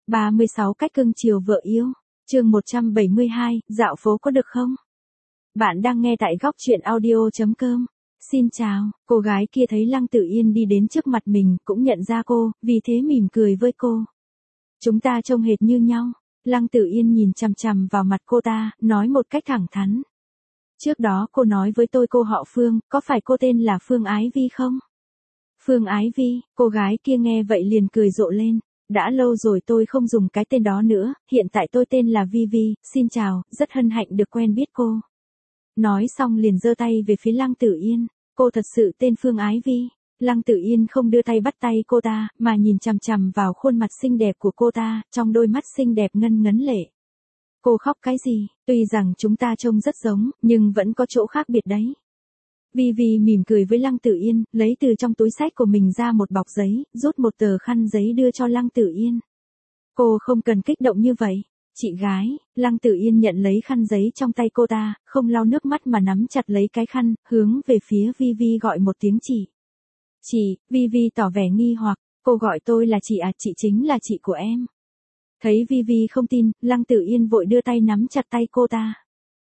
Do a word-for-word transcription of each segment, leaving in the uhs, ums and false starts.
ba mươi sáu cách cưng chiều vợ yêu. Chương một trăm bảy mươi hai, dạo phố có được không? Bạn đang nghe tại góc truyện audio chấm com. Xin chào, cô gái kia thấy Lăng Tử Yên đi đến trước mặt mình, cũng nhận ra cô, vì thế mỉm cười với cô. Chúng ta trông hệt như nhau. Lăng Tử Yên nhìn chằm chằm vào mặt cô ta, nói một cách thẳng thắn. Trước đó cô nói với tôi cô họ Phương, có phải cô tên là Phương Ái Vi không? Phương Ái Vi, cô gái kia nghe vậy liền cười rộ lên. Đã lâu rồi tôi không dùng cái tên đó nữa, hiện tại tôi tên là Vi Vi, xin chào, rất hân hạnh được quen biết cô. Nói xong liền giơ tay về phía Lăng Tử Yên, cô thật sự tên Phương Ái Vi. Lăng Tử Yên không đưa tay bắt tay cô ta, mà nhìn chằm chằm vào khuôn mặt xinh đẹp của cô ta, trong đôi mắt xinh đẹp ngân ngấn lệ. Cô khóc cái gì, tuy rằng chúng ta trông rất giống, nhưng vẫn có chỗ khác biệt đấy. Vi Vi mỉm cười với Lăng Tử Yên, lấy từ trong túi xách của mình ra một bọc giấy, rút một tờ khăn giấy đưa cho Lăng Tử Yên. Cô không cần kích động như vậy. Chị gái, Lăng Tử Yên nhận lấy khăn giấy trong tay cô ta, không lau nước mắt mà nắm chặt lấy cái khăn, hướng về phía Vi Vi gọi một tiếng chị. Chị, Vi Vi tỏ vẻ nghi hoặc, cô gọi tôi là chị à, chị chính là chị của em. Thấy Vi Vi không tin, Lăng Tử Yên vội đưa tay nắm chặt tay cô ta.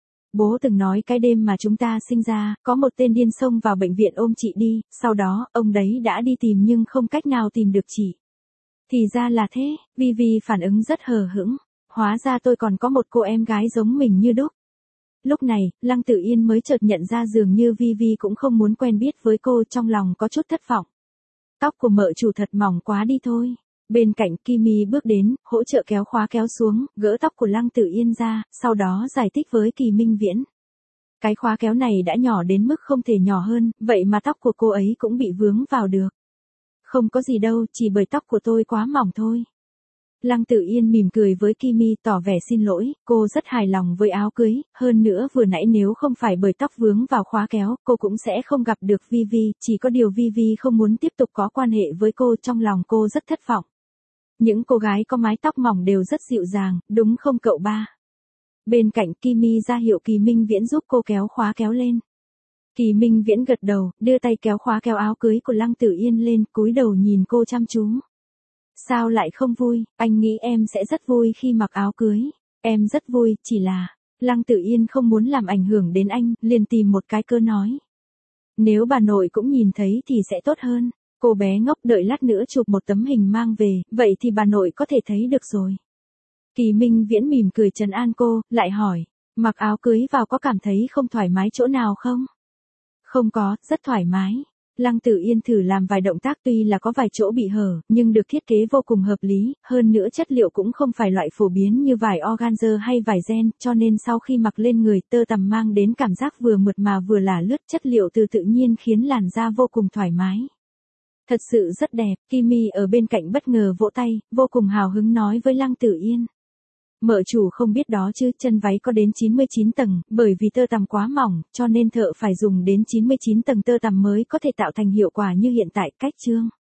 Bố từng nói cái đêm mà chúng ta sinh ra, có một tên điên xông vào bệnh viện ôm chị đi, sau đó, ông đấy đã đi tìm nhưng không cách nào tìm được chị. Thì ra là thế, Vi Vi phản ứng rất hờ hững, hóa ra tôi còn có một cô em gái giống mình như đúc. Lúc này, Lăng Tử Yên mới chợt nhận ra dường như Vi Vi cũng không muốn quen biết với cô, trong lòng có chút thất vọng. Tóc của mợ chủ thật mỏng quá đi thôi. Bên cạnh Kimi bước đến, hỗ trợ kéo khóa kéo xuống, gỡ tóc của Lăng Tử Yên ra, sau đó giải thích với Kỳ Minh Viễn. Cái khóa kéo này đã nhỏ đến mức không thể nhỏ hơn, vậy mà tóc của cô ấy cũng bị vướng vào được. Không có gì đâu, chỉ bởi tóc của tôi quá mỏng thôi. Lăng Tử Yên mỉm cười với Kimi tỏ vẻ xin lỗi, cô rất hài lòng với áo cưới, hơn nữa vừa nãy nếu không phải bởi tóc vướng vào khóa kéo, cô cũng sẽ không gặp được Vi Vi, chỉ có điều Vi Vi không muốn tiếp tục có quan hệ với cô, trong lòng cô rất thất vọng. Những cô gái có mái tóc mỏng đều rất dịu dàng, đúng không cậu ba? Bên cạnh Kimi ra hiệu Kỳ Minh Viễn giúp cô kéo khóa kéo lên. Kỳ Minh Viễn gật đầu, đưa tay kéo khóa kéo áo cưới của Lăng Tử Yên lên, cúi đầu nhìn cô chăm chú. Sao lại không vui, anh nghĩ em sẽ rất vui khi mặc áo cưới. Em rất vui, chỉ là, Lăng Tử Yên không muốn làm ảnh hưởng đến anh, liền tìm một cái cơ nói. Nếu bà nội cũng nhìn thấy thì sẽ tốt hơn. Cô bé ngốc đợi lát nữa chụp một tấm hình mang về, vậy thì bà nội có thể thấy được rồi. Kỳ Minh Viễn mỉm cười trấn an cô, lại hỏi, mặc áo cưới vào có cảm thấy không thoải mái chỗ nào không? Không có, rất thoải mái. Lăng Tử Yên thử làm vài động tác tuy là có vài chỗ bị hở, nhưng được thiết kế vô cùng hợp lý, hơn nữa chất liệu cũng không phải loại phổ biến như vải organza hay vải ren, cho nên sau khi mặc lên người tơ tằm mang đến cảm giác vừa mượt mà vừa là lướt, chất liệu từ tự nhiên khiến làn da vô cùng thoải mái. Thật sự rất đẹp, Kimi ở bên cạnh bất ngờ vỗ tay, vô cùng hào hứng nói với Lăng Tử Yên. Mợ chủ không biết đó chứ, chân váy có đến chín mươi chín tầng, bởi vì tơ tằm quá mỏng, cho nên thợ phải dùng đến chín mươi chín tầng tơ tằm mới có thể tạo thành hiệu quả như hiện tại, cách chương.